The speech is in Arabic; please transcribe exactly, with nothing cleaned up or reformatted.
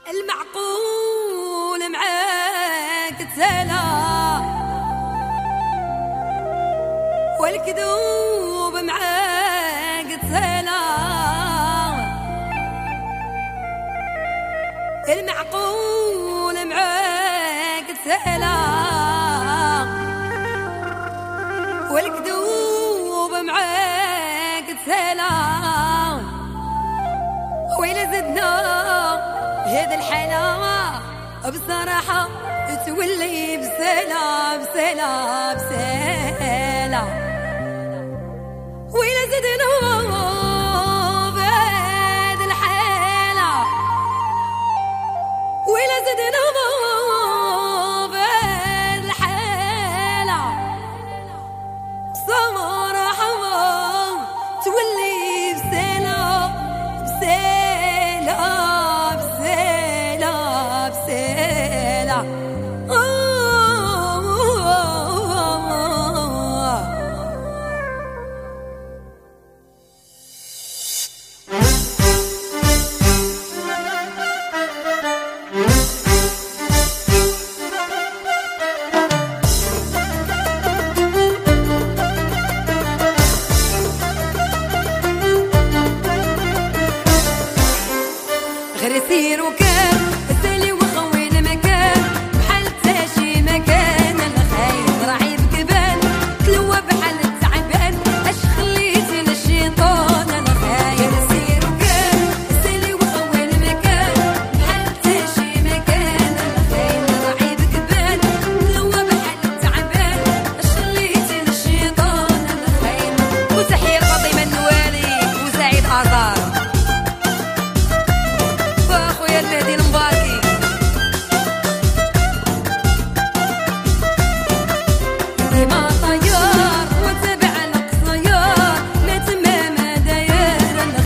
المعقول معاك تسالى والكذوب معاك تسالى. المعقول معاك تسالى والكذوب معاك تسالى. ويلا زدنا هذا الحالة بصراحة تولي بسالة بسالة بسالة. ويلا زدنا بهذا الحالة ويلا زدنا بهذا الحالة بصراحة تولي بسالة بسالة غير سير وكان